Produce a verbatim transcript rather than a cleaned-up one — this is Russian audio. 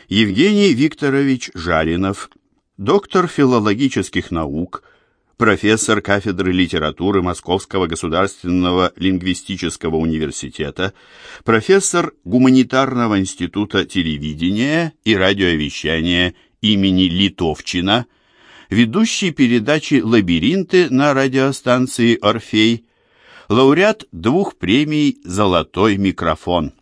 Евгений Викторович Жаринов, доктор филологических наук, профессор кафедры литературы Московского государственного лингвистического университета, профессор Гуманитарного института телевидения и радиовещания имени Литовчина, ведущий передачи «Лабиринты» на радиостанции «Орфей», лауреат двух премий «Золотой микрофон».